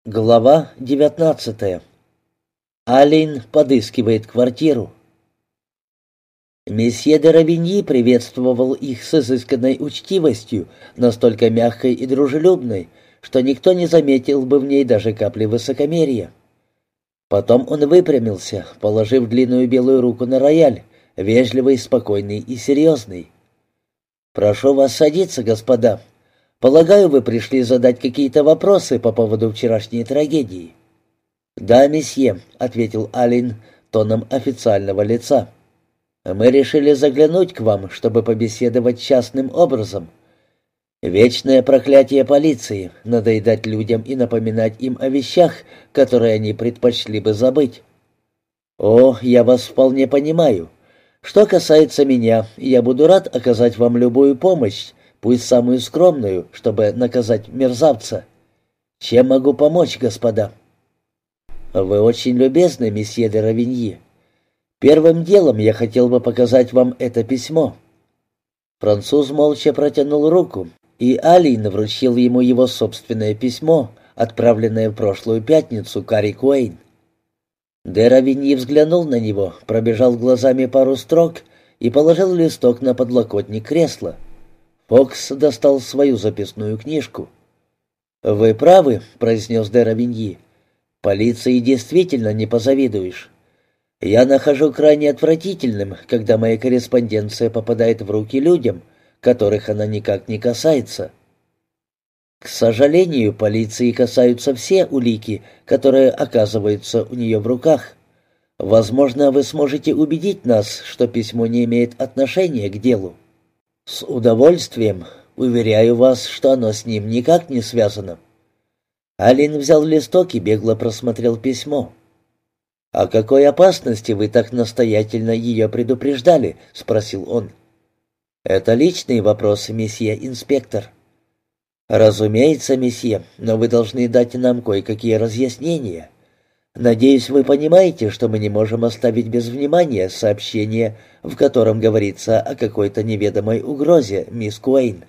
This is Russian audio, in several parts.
Глава 19. Алин подыскивает квартиру. Месье де Равиньи приветствовал их с изысканной учтивостью, настолько мягкой и дружелюбной, что никто не заметил бы в ней даже капли высокомерия. Потом он выпрямился, положив длинную белую руку на рояль, вежливый, спокойный и серьезный. «Прошу вас садиться, господа. Полагаю, вы пришли задать какие-то вопросы по поводу вчерашней трагедии». «Да, месье», — ответил Алин тоном официального лица. «Мы решили заглянуть к вам, чтобы побеседовать частным образом. Вечное проклятие полиции — надоедать людям и напоминать им о вещах, которые они предпочли бы забыть». «О, я вас вполне понимаю. Что касается меня, я буду рад оказать вам любую помощь, пусть самую скромную, чтобы наказать мерзавца. Чем могу помочь, господа?» «Вы очень любезны, месье де Равиньи. Первым делом я хотел бы показать вам это письмо». Француз молча протянул руку, и Алин вручил ему его собственное письмо, отправленное в прошлую пятницу Карри Куэйн. Де Равиньи взглянул на него, пробежал глазами пару строк и положил листок на подлокотник кресла. Фокс достал свою записную книжку. «Вы правы», — произнес де Равиньи. «Полиции действительно не позавидуешь. Я нахожу крайне отвратительным, когда моя корреспонденция попадает в руки людям, которых она никак не касается. К сожалению, полиции касаются все улики, которые оказываются у нее в руках. Возможно, вы сможете убедить нас, что письмо не имеет отношения к делу». «С удовольствием. Уверяю вас, что оно с ним никак не связано». Алин взял листок и бегло просмотрел письмо. «О какой опасности вы так настоятельно ее предупреждали?» — спросил он. «Это личный вопрос, месье инспектор». «Разумеется, месье, но вы должны дать нам кое-какие разъяснения. Надеюсь, вы понимаете, что мы не можем оставить без внимания сообщение, в котором говорится о какой-то неведомой угрозе, мисс Куэйн».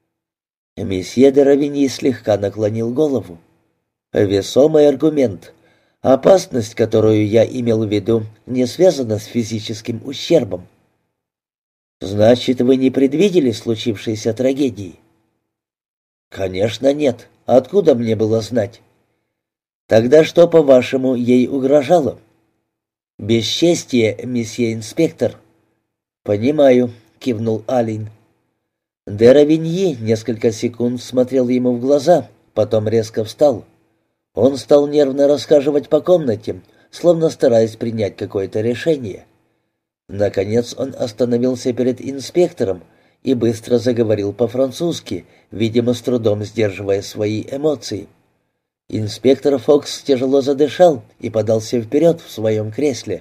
Месье де Равиньи слегка наклонил голову. «Весомый аргумент. Опасность, которую я имел в виду, не связана с физическим ущербом». «Значит, вы не предвидели случившейся трагедии?» «Конечно нет. Откуда мне было знать?» «Тогда что, по-вашему, ей угрожало?» «Бесчестие, месье инспектор». «Понимаю», — кивнул Алин. Де Равиньи несколько секунд смотрел ему в глаза, потом резко встал. Он стал нервно расхаживать по комнате, словно стараясь принять какое-то решение. Наконец он остановился перед инспектором и быстро заговорил по-французски, видимо, с трудом сдерживая свои эмоции. Инспектор Фокс тяжело задышал и подался вперед в своем кресле.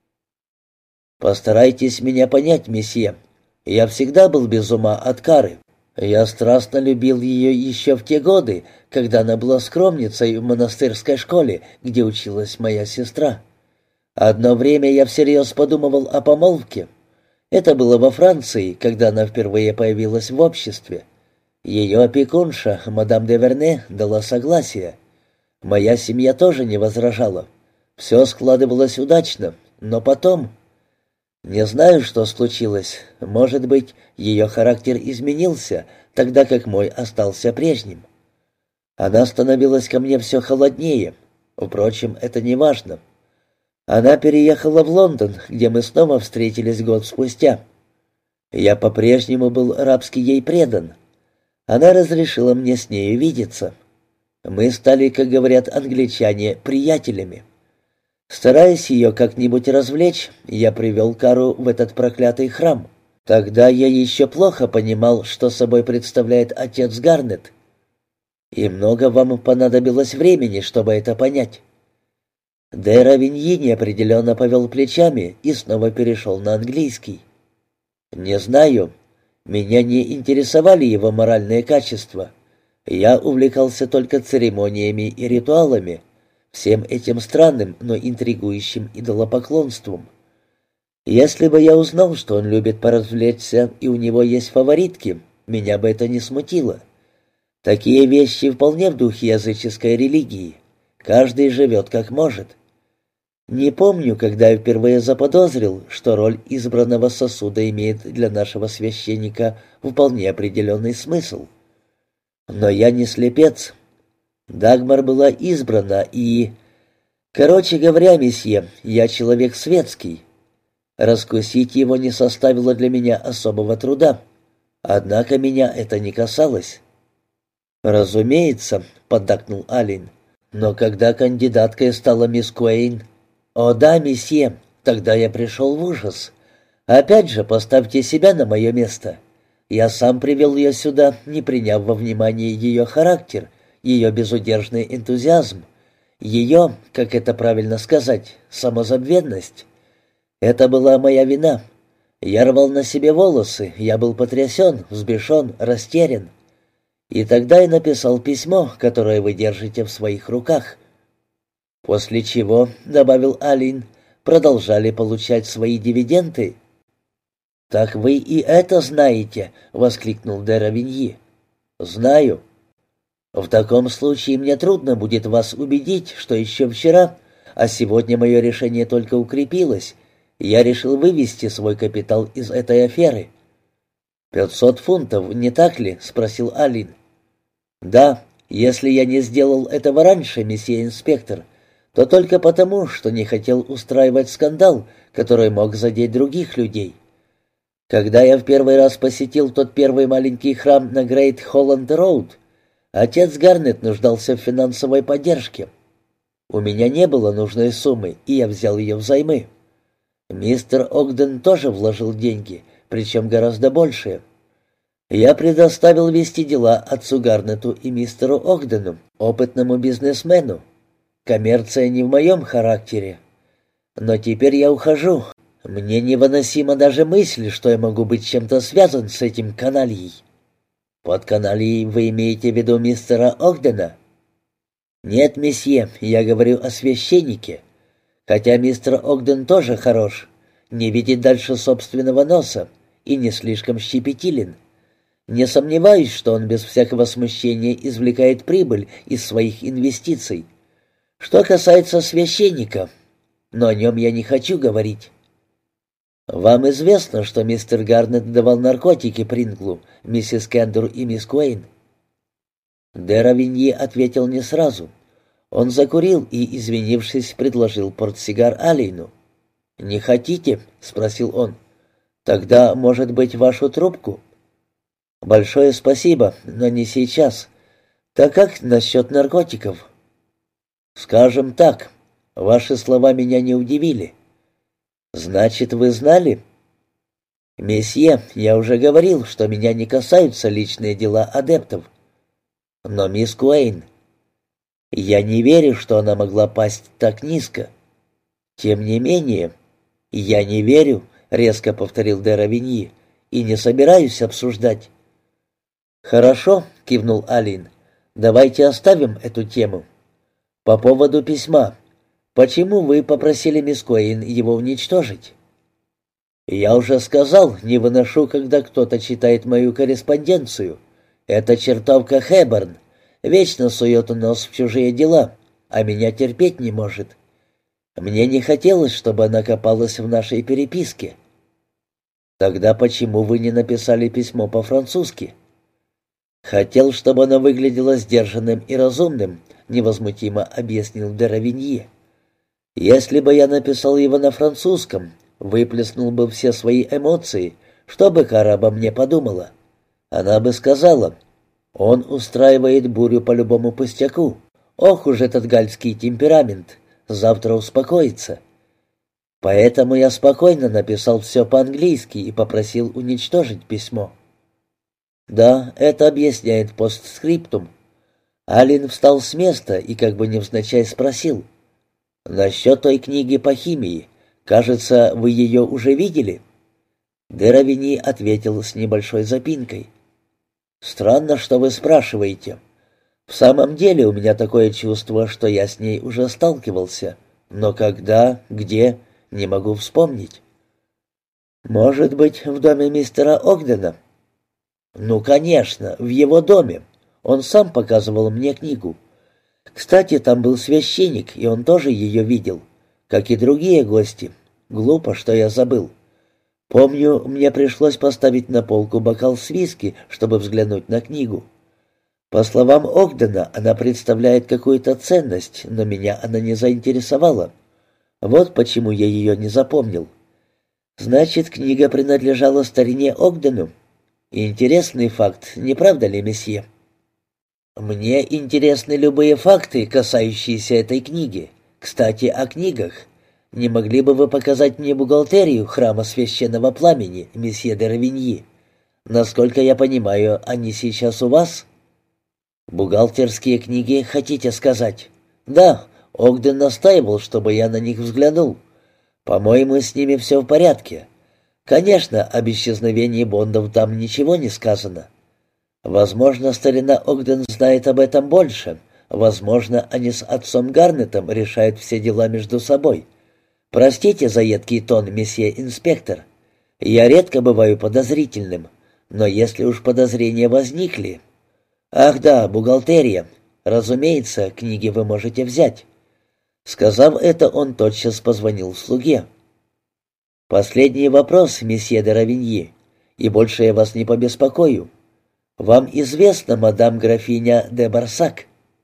«Постарайтесь меня понять, месье. Я всегда был без ума от Кары. Я страстно любил ее еще в те годы, когда она была скромницей в монастырской школе, где училась моя сестра. Одно время я всерьез подумывал о помолвке. Это было во Франции, когда она впервые появилась в обществе. Ее опекунша, мадам де Верне, дала согласие. Моя семья тоже не возражала. Все складывалось удачно, но потом... Не знаю, что случилось. Может быть, ее характер изменился, тогда как мой остался прежним. Она становилась ко мне все холоднее. Впрочем, это не важно. Она переехала в Лондон, где мы снова встретились год спустя. Я по-прежнему был рабски ей предан. Она разрешила мне с нею видеться. Мы стали, как говорят англичане, приятелями. Стараясь ее как-нибудь развлечь, я привел Кару в этот проклятый храм. Тогда я еще плохо понимал, что собой представляет отец Гарнет. И много вам понадобилось времени, чтобы это понять». Де Равиньи неопределенно повел плечами и снова перешел на английский. «Не знаю. Меня не интересовали его моральные качества. Я увлекался только церемониями и ритуалами, всем этим странным, но интригующим идолопоклонством. Если бы я узнал, что он любит поразвлечься и у него есть фаворитки, меня бы это не смутило. Такие вещи вполне в духе языческой религии. Каждый живет как может. Не помню, когда я впервые заподозрил, что роль избранного сосуда имеет для нашего священника вполне определенный смысл. Но я не слепец. Дагмар была избрана и... Короче говоря, месье, я человек светский. Раскусить его не составило для меня особого труда. Однако меня это не касалось. «Разумеется», — поддакнул Аллен. «Но когда кандидаткой стала мисс Куэйн...» «О да, месье, тогда я пришел в ужас. Опять же, поставьте себя на мое место. Я сам привел ее сюда, не приняв во внимание ее характер, ее безудержный энтузиазм, ее, как это правильно сказать, самозабвенность. Это была моя вина. Я рвал на себе волосы, я был потрясен, взбешен, растерян. И тогда я написал письмо, которое вы держите в своих руках». «После чего, — добавил Аллен, — продолжали получать свои дивиденды». «Так вы и это знаете!» — воскликнул де Равиньи. «Знаю. В таком случае мне трудно будет вас убедить, что еще вчера, а сегодня мое решение только укрепилось, и я решил вывести свой капитал из этой аферы». «500 фунтов, не так ли?» — спросил Аллен. «Да, если я не сделал этого раньше, месье инспектор, то только потому, что не хотел устраивать скандал, который мог задеть других людей. Когда я в первый раз посетил тот первый маленький храм на Грейт Холланд-Роуд, отец Гарнет нуждался в финансовой поддержке. У меня не было нужной суммы, и я взял ее взаймы. Мистер Огден тоже вложил деньги, причем гораздо большие. Я предоставил вести дела отцу Гарнету и мистеру Огдену, опытному бизнесмену. Коммерция не в моем характере. Но теперь я ухожу. Мне невыносима даже мысль, что я могу быть чем-то связан с этим канальей». «Под канальей вы имеете в виду мистера Огдена?» «Нет, месье, я говорю о священнике. Хотя мистер Огден тоже хорош, не видит дальше собственного носа и не слишком щепетилен. Не сомневаюсь, что он без всякого смущения извлекает прибыль из своих инвестиций. Что касается священника, но о нем я не хочу говорить». «Вам известно, что мистер Гарнет давал наркотики Принглу, миссис Кендур и мисс Куэйн?» Де Равиньи ответил не сразу. Он закурил и, извинившись, предложил портсигар Аллену. «Не хотите?» — спросил он. «Тогда, может быть, вашу трубку?» «Большое спасибо, но не сейчас. Так как насчет наркотиков?» «Скажем так, ваши слова меня не удивили». «Значит, вы знали?» «Месье, я уже говорил, что меня не касаются личные дела адептов». «Но мисс Куэйн...» «Я не верю, что она могла пасть так низко». «Тем не менее...» «Я не верю», — резко повторил де Равиньи, — «и не собираюсь обсуждать». «Хорошо», — кивнул Аллен, — «давайте оставим эту тему. По поводу письма. Почему вы попросили мисс Куэйн его уничтожить?» «Я уже сказал, не выношу, когда кто-то читает мою корреспонденцию. Это чертовка Хэбборн. Вечно сует нос в чужие дела, а меня терпеть не может. Мне не хотелось, чтобы она копалась в нашей переписке». «Тогда почему вы не написали письмо по-французски?» «Хотел, чтобы оно выглядело сдержанным и разумным», — невозмутимо объяснил де Равиньи. «Если бы я написал его на французском, выплеснул бы все свои эмоции, что бы Кара обо мне подумала? Она бы сказала: он устраивает бурю по любому пустяку. Ох уж этот гальский темперамент, завтра успокоится». Поэтому я спокойно написал все по-английски и попросил уничтожить письмо. Да, это объясняет постскриптум. Аллен встал с места и как бы невзначай спросил: «Насчет той книги по химии, кажется, вы ее уже видели?» Де Равиньи ответил с небольшой запинкой: «Странно, что вы спрашиваете. В самом деле у меня такое чувство, что я с ней уже сталкивался. Но когда, где, не могу вспомнить». «Может быть, в доме мистера Огдена?» «Ну, конечно, в его доме. Он сам показывал мне книгу. Кстати, там был священник, и он тоже ее видел, как и другие гости. Глупо, что я забыл. Помню, мне пришлось поставить на полку бокал с виски, чтобы взглянуть на книгу. По словам Огдена, она представляет какую-то ценность, но меня она не заинтересовала. Вот почему я ее не запомнил. Значит, книга принадлежала старине Огдену. Интересный факт, не правда ли, месье? Мне интересны любые факты, касающиеся этой книги. Кстати, о книгах. Не могли бы вы показать мне бухгалтерию храма священного пламени, месье де Равиньи? Насколько я понимаю, они сейчас у вас? Бухгалтерские книги, хотите сказать? Да, Огден настаивал, чтобы я на них взглянул. По-моему, с ними все в порядке. Конечно, об исчезновении Бондов там ничего не сказано. Возможно, старина Огден знает об этом больше. Возможно, они с отцом Гарнетом решают все дела между собой. Простите за едкий тон, месье инспектор. Я редко бываю подозрительным, но если уж подозрения возникли... Ах да, бухгалтерия. Разумеется, книги вы можете взять. Сказав это, он тотчас позвонил слуге. «Последний вопрос, месье де Равиньи, и больше я вас не побеспокою. Вам известна мадам графиня де Барсак?»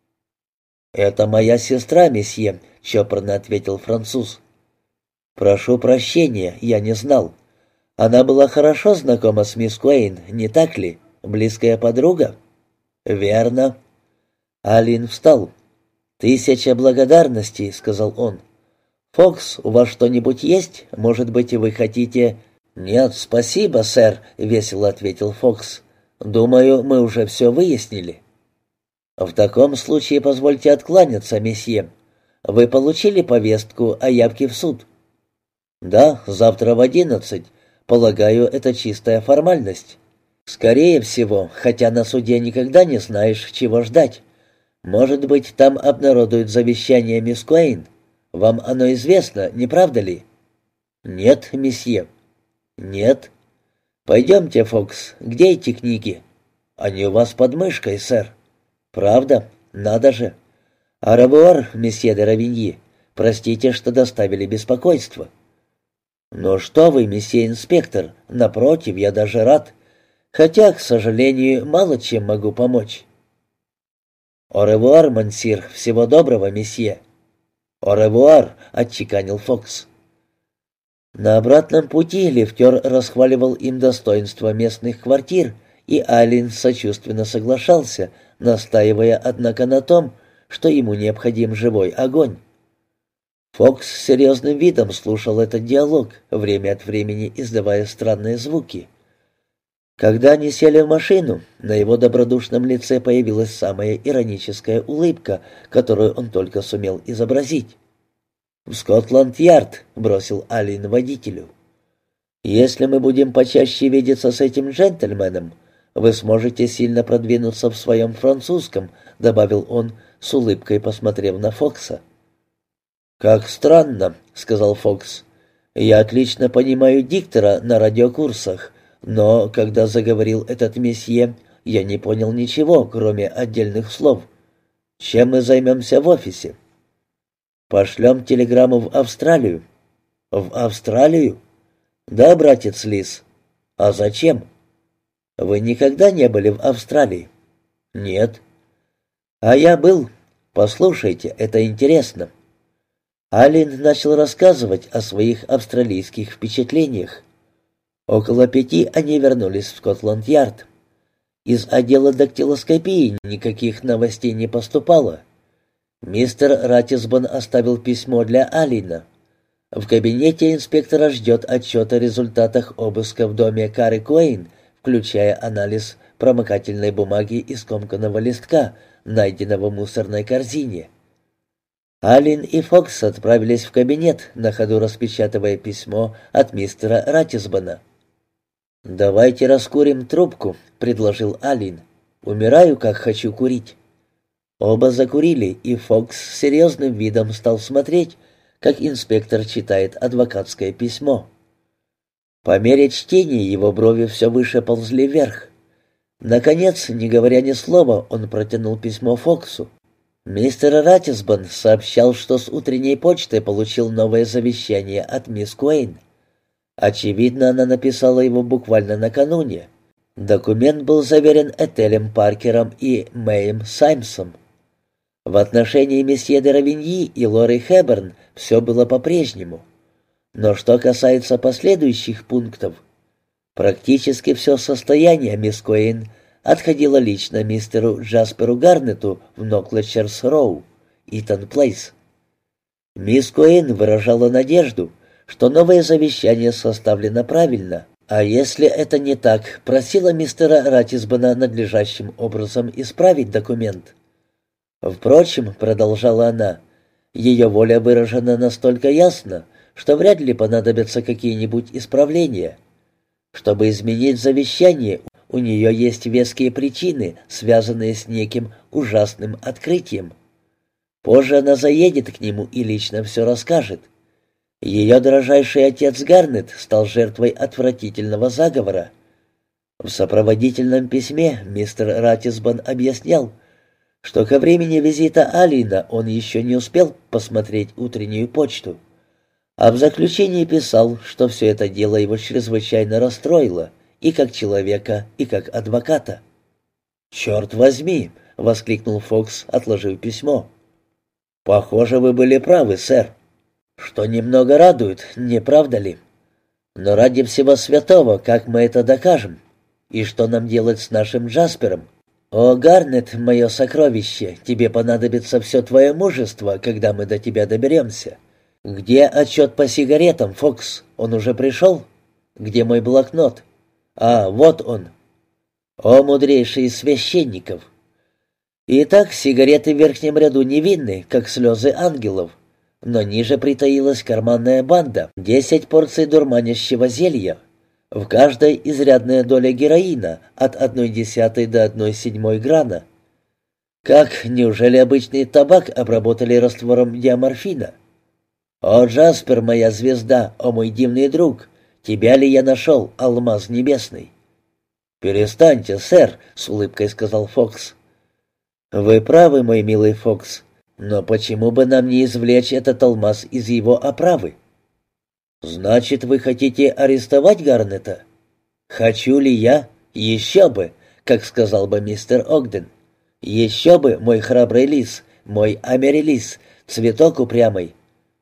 «Это моя сестра, месье», — чопорно ответил француз. «Прошу прощения, я не знал. Она была хорошо знакома с мисс Куэйн, не так ли? Близкая подруга?» «Верно». Алин встал. «Тысяча благодарностей», — сказал он. «Фокс, у вас что-нибудь есть? Может быть, вы хотите...» «Нет, спасибо, сэр», — весело ответил Фокс. «Думаю, мы уже все выяснили». «В таком случае позвольте откланяться, месье. Вы получили повестку о явке в суд?» «Да, завтра в 11. Полагаю, это чистая формальность». «Скорее всего, хотя на суде никогда не знаешь, чего ждать. Может быть, там обнародуют завещание мисс Куэйн. Вам оно известно, не правда ли?» «Нет, месье». «Нет». «Пойдемте, Фокс. Где эти книги?» «Они у вас под мышкой, сэр». «Правда? Надо же». «Аревуар, месье де Равиньи. Простите, что доставили беспокойство». «Ну что вы, месье инспектор, напротив, я даже рад. Хотя, к сожалению, мало чем могу помочь». «Оревуар, мансир, всего доброго, месье». «Оревуар», — отчеканил Фокс. На обратном пути лифтер расхваливал им достоинства местных квартир, и Алин сочувственно соглашался, настаивая, однако, на том, что ему необходим живой огонь. Фокс с серьезным видом слушал этот диалог, время от времени издавая странные звуки. Когда они сели в машину, на его добродушном лице появилась самая ироническая улыбка, которую он только сумел изобразить. «В Скотланд-Ярд», — бросил Алин водителю. «Если мы будем почаще видеться с этим джентльменом, вы сможете сильно продвинуться в своем французском», — добавил он, с улыбкой посмотрев на Фокса. «Как странно», — сказал Фокс. «Я отлично понимаю диктора на радиокурсах, но, когда заговорил этот месье, я не понял ничего, кроме отдельных слов. Чем мы займемся в офисе?» «Пошлем телеграмму в Австралию». «В Австралию?» «Да, братец Лис». «А зачем?» «Вы никогда не были в Австралии?» «Нет». «А я был. Послушайте, это интересно». Алин начал рассказывать о своих австралийских впечатлениях. Около 5 они вернулись в Скотланд-Ярд. Из отдела дактилоскопии никаких новостей не поступало. Мистер Ратисбон оставил письмо для Алина. В кабинете инспектора ждет отчет о результатах обыска в доме Кары Куэйн, включая анализ промокательной бумаги и скомканного листка, найденного в мусорной корзине. Алин и Фокс отправились в кабинет, на ходу распечатывая письмо от мистера Ратисбона. «Давайте раскурим трубку», — предложил Алин. «Умираю, как хочу курить». Оба закурили, и Фокс с серьезным видом стал смотреть, как инспектор читает адвокатское письмо. По мере чтения его брови все выше ползли вверх. Наконец, не говоря ни слова, он протянул письмо Фоксу. Мистер Ратисбон сообщал, что с утренней почты получил новое завещание от мисс Куэйн. Очевидно, она написала его буквально накануне. Документ был заверен Этелем Паркером и Мэем Саймсом. В отношении месье де Равиньи и Лоры Хэбберн все было по-прежнему. Но что касается последующих пунктов, практически все состояние мисс Куэйн отходило лично мистеру Джасперу Гарнету в Ноклетчерс-Роу, Итон-Плейс. Мисс Куэйн выражала надежду, что новое завещание составлено правильно, а если это не так, просила мистера Ратисбона надлежащим образом исправить документ. Впрочем, продолжала она, ее воля выражена настолько ясно, что вряд ли понадобятся какие-нибудь исправления. Чтобы изменить завещание, у нее есть веские причины, связанные с неким ужасным открытием. Позже она заедет к нему и лично все расскажет. Ее дрожайший отец Гарнет стал жертвой отвратительного заговора. В сопроводительном письме мистер Ратисбон объяснял, что ко времени визита Алина он еще не успел посмотреть утреннюю почту, а в заключении писал, что все это дело его чрезвычайно расстроило, и как человека, и как адвоката. «Черт возьми!» — воскликнул Фокс, отложив письмо. «Похоже, вы были правы, сэр. Что немного радует, не правда ли? Но ради всего святого, как мы это докажем? И что нам делать с нашим Джаспером? О, Гарнет, мое сокровище, тебе понадобится все твое мужество, когда мы до тебя доберемся. Где отчет по сигаретам, Фокс? Он уже пришел? Где мой блокнот? А, вот он. О, мудрейший из священников! Итак, сигареты в верхнем ряду невинны, как слезы ангелов, но ниже притаилась карманная банда, 10 порций дурманящего зелья. В каждой изрядная доля героина от 1/10 до 1/7 грана. Как, неужели обычный табак обработали раствором диаморфина? О, Джаспер, моя звезда, о, мой дивный друг, тебя ли я нашел, алмаз небесный? «Перестаньте, сэр», — с улыбкой сказал Фокс. «Вы правы, мой милый Фокс, но почему бы нам не извлечь этот алмаз из его оправы?» «Значит, вы хотите арестовать Гарнета?» «Хочу ли я? Еще бы, как сказал бы мистер Огден. Еще бы, мой храбрый лис, мой Америлис, цветок упрямый.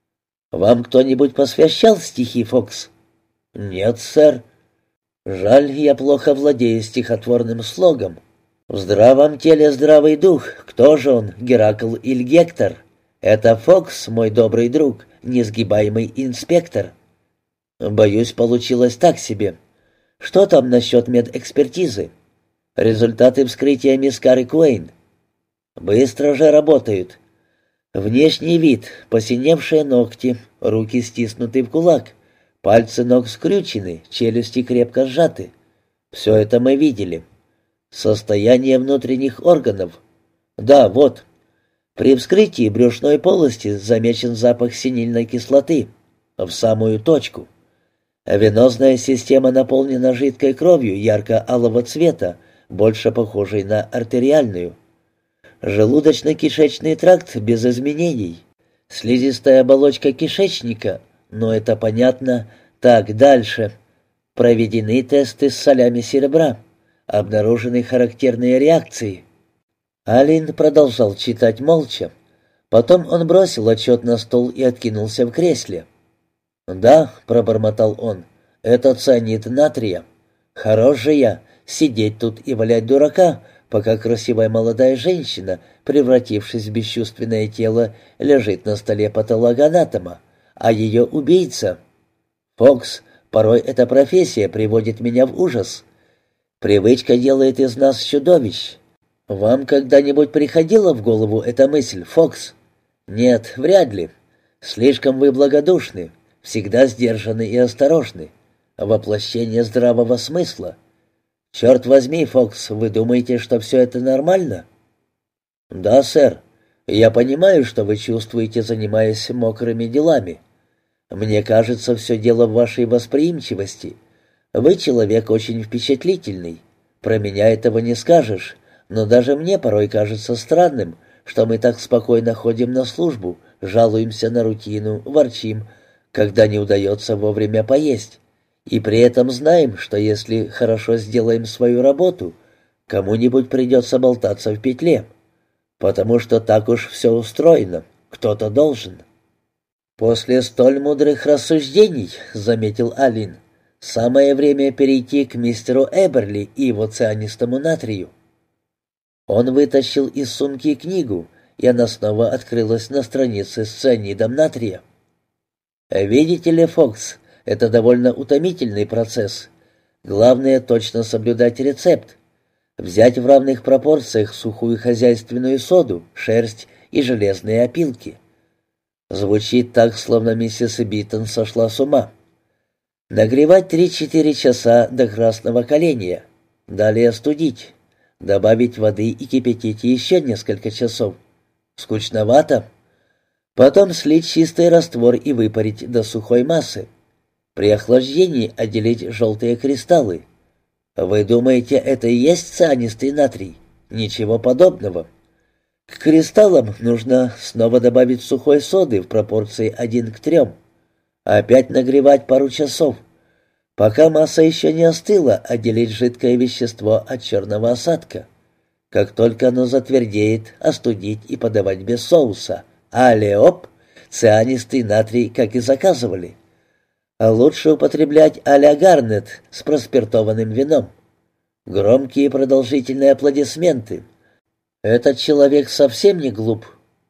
Вам кто-нибудь посвящал стихи, Фокс?» «Нет, сэр. Жаль, я плохо владею стихотворным слогом. В здравом теле здравый дух. Кто же он, Геракл или Гектор? Это Фокс, мой добрый друг, несгибаемый инспектор». «Боюсь, получилось так себе. Что там насчет медэкспертизы? Результаты вскрытия мисс Кары Куэйн?» «Быстро же работают. Внешний вид, посиневшие ногти, руки стиснуты в кулак, пальцы ног скрючены, челюсти крепко сжаты. Все это мы видели. Состояние внутренних органов. Да, вот. При вскрытии брюшной полости замечен запах синильной кислоты. В самую точку. Венозная система наполнена жидкой кровью ярко-алого цвета, больше похожей на артериальную. Желудочно-кишечный тракт без изменений. Слизистая оболочка кишечника, но это понятно. Так, дальше. Проведены тесты с солями серебра. Обнаружены характерные реакции. Алин продолжал читать молча. Потом он бросил отчет на стол и откинулся в кресле. «Да», — пробормотал он, — «это цианид натрия. Хорош же я сидеть тут и валять дурака, пока красивая молодая женщина, превратившись в бесчувственное тело, лежит на столе патологоанатома, а ее убийца. Фокс, порой эта профессия приводит меня в ужас. Привычка делает из нас чудовищ. Вам когда-нибудь приходила в голову эта мысль, Фокс? Нет, вряд ли. Слишком вы благодушны, всегда сдержаны и осторожны. Воплощение здравого смысла. Черт возьми, Фокс, вы думаете, что все это нормально?» «Да, сэр. Я понимаю, что вы чувствуете, занимаясь мокрыми делами. Мне кажется, все дело в вашей восприимчивости. Вы человек очень впечатлительный. Про меня этого не скажешь, но даже мне порой кажется странным, что мы так спокойно ходим на службу, жалуемся на рутину, ворчим, когда не удается вовремя поесть, и при этом знаем, что если хорошо сделаем свою работу, кому-нибудь придется болтаться в петле, потому что так уж все устроено, кто-то должен». «После столь мудрых рассуждений, — заметил Алин, — самое время перейти к мистеру Эберли и его цианистому натрию». Он вытащил из сумки книгу, и она снова открылась на странице с цианидом натрия. «Видите ли, Фокс, это довольно утомительный процесс. Главное — точно соблюдать рецепт. Взять в равных пропорциях сухую хозяйственную соду, шерсть и железные опилки». Звучит так, словно миссис Биттон сошла с ума. Нагревать 3-4 часа до красного коленя. Далее остудить. Добавить воды и кипятить еще несколько часов. Скучновато. Потом слить чистый раствор и выпарить до сухой массы. При охлаждении отделить желтые кристаллы. Вы думаете, это и есть цианистый натрий? Ничего подобного. К кристаллам нужно снова добавить сухой соды в пропорции 1:3. Опять нагревать пару часов. Пока масса еще не остыла, отделить жидкое вещество от черного осадка. Как только оно затвердеет, остудить и подавать без соуса. Але-оп! Цианистый натрий, как и заказывали. А лучше употреблять а-ля Гарнет с проспиртованным вином. Громкие и продолжительные аплодисменты. Этот человек совсем не глуп.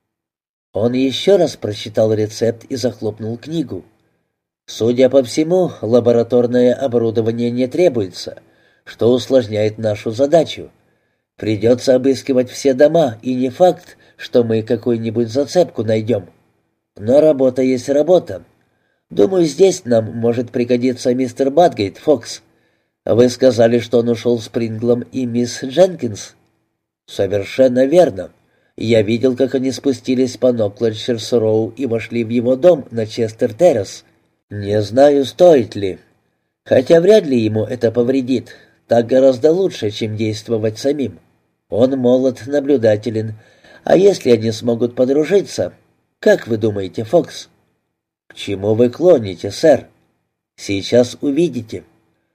Он еще раз прочитал рецепт и захлопнул книгу. Судя по всему, лабораторное оборудование не требуется, что усложняет нашу задачу. Придется обыскивать все дома, и не факт, что мы какую-нибудь зацепку найдем. Но работа есть работа. Думаю, здесь нам может пригодиться мистер Бадгейт, Фокс. Вы сказали, что он ушел с Принглом и мисс Дженкинс. «Совершенно верно. Я видел, как они спустились по Ноклэдширс-Роу и вошли в его дом на Честер-Террас. Не знаю, стоит ли. Хотя вряд ли ему это повредит. Так гораздо лучше, чем действовать самим. Он молод, наблюдателен. А если они смогут подружиться? Как вы думаете, Фокс?» «К чему вы клоните, сэр?» «Сейчас увидите».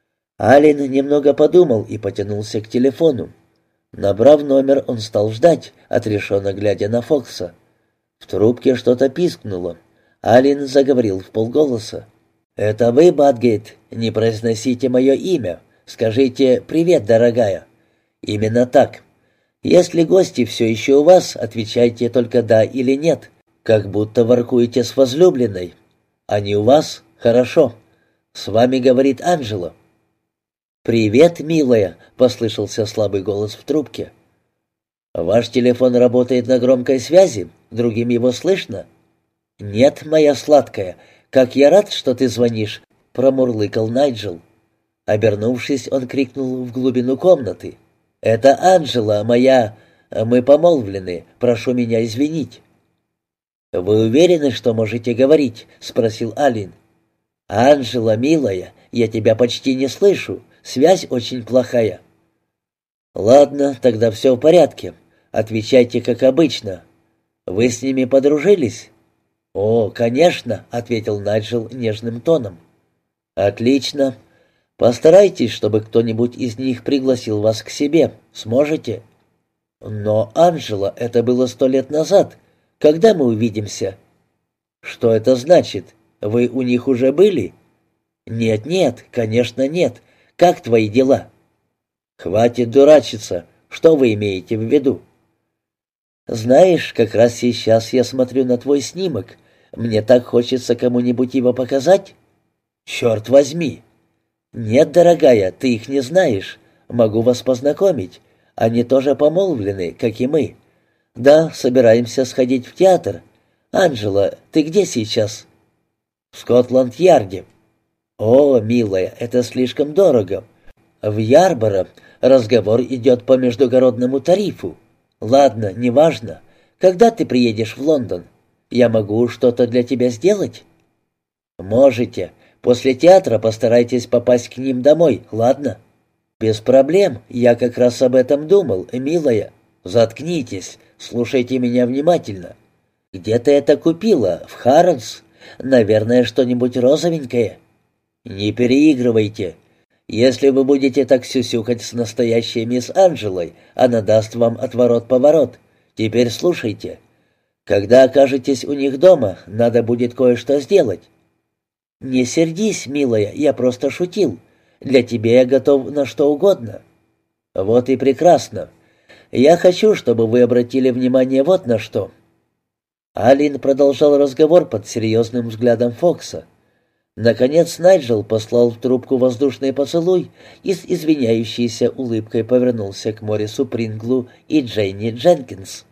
Аллен немного подумал и потянулся к телефону. Набрав номер, он стал ждать, отрешенно глядя на Фокса. В трубке что-то пискнуло. Аллен заговорил вполголоса. «Это вы, Бадгейт? Не произносите мое имя. Скажите «Привет, дорогая». Именно так. Если гости все еще у вас, отвечайте только «да» или «нет», как будто воркуете с возлюбленной. Они у вас? Хорошо. С вами говорит Анджело». «Привет, милая», — послышался слабый голос в трубке. «Ваш телефон работает на громкой связи? Другим его слышно?» «Нет, моя сладкая. Как я рад, что ты звонишь», — промурлыкал Найджел. Обернувшись, он крикнул в глубину комнаты. «Это Анджела, моя... Мы помолвлены. Прошу меня извинить». «Вы уверены, что можете говорить?» — спросил Аллен. «Анджела, милая, я тебя почти не слышу. Связь очень плохая». «Ладно, тогда все в порядке. Отвечайте, как обычно. Вы с ними подружились?» «О, конечно», — ответил Найджел нежным тоном. «Отлично. Постарайтесь, чтобы кто-нибудь из них пригласил вас к себе. Сможете?» «Но, Анджела, это было 100 лет назад. Когда мы увидимся?» «Что это значит? Вы у них уже были?» «Нет, конечно, нет. Как твои дела?» «Хватит дурачиться. Что вы имеете в виду?» «Знаешь, как раз сейчас я смотрю на твой снимок. Мне так хочется кому-нибудь его показать». «Черт возьми!» «Нет, дорогая, ты их не знаешь. Могу вас познакомить. Они тоже помолвлены, как и мы. Да, собираемся сходить в театр. Анджела, ты где сейчас?» «В Скотланд-Ярде». «О, милая, это слишком дорого. В Ярборо разговор идет по междугородному тарифу. Ладно, неважно. Когда ты приедешь в Лондон? Я могу что-то для тебя сделать?» «Можете. После театра постарайтесь попасть к ним домой, ладно?» «Без проблем. Я как раз об этом думал, милая». «Заткнитесь. Слушайте меня внимательно. Где ты это купила? В Харродс? Наверное, что-нибудь розовенькое? Не переигрывайте. Если вы будете так сюсюкать с настоящей мисс Анджелой, она даст вам отворот-поворот. Теперь слушайте. Когда окажетесь у них дома, надо будет кое-что сделать. Не сердись, милая, я просто шутил. Для тебя я готов на что угодно. Вот и прекрасно. Я хочу, чтобы вы обратили внимание вот на что. Алин продолжал разговор под серьезным взглядом Фокса. Наконец Найджел послал в трубку воздушный поцелуй и с извиняющейся улыбкой повернулся к Морису Принглу и Дженни Дженкинс.